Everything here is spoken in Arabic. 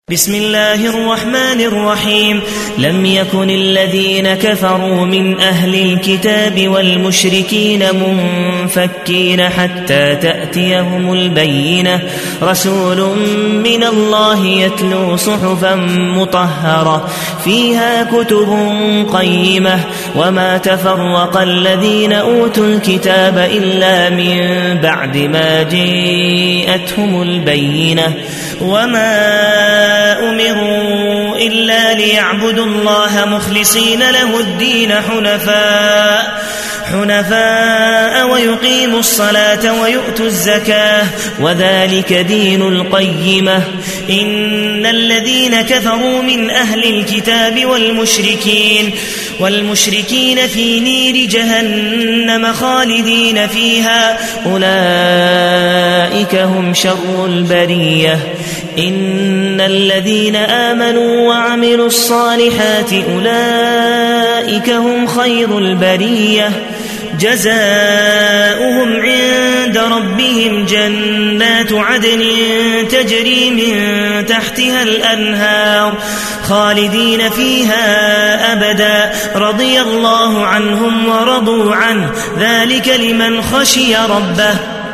بسم الله الرحمن الرحيم. لم يكن الذين كفروا من أهل الكتاب والمشركين منفكين حتى تأتيهم البينة، رسول من الله يتلو صحفا مطهرة فيها كتب قيمة، وما تفرق الذين أوتوا الكتاب إلا من بعد ما جاءتهم البينة، وما أمروا إلا ليعبدوا الله مخلصين له الدين حنفاء ويقيموا الصلاة ويؤتوا الزكاة، وذلك دين القيمة. إن الذين كفروا من أهل الكتاب والمشركين في نير جهنم خالدين فيها، أولئك هم شر البرية. إن الذين آمنوا وعملوا الصالحات أولئك هم خير البرية، جزاؤهم عند ربهم جنات عدن تجري من تحتها الأنهار خالدين فيها أبدا، رضي الله عنهم ورضوا عنه، ذلك لمن خشي ربه.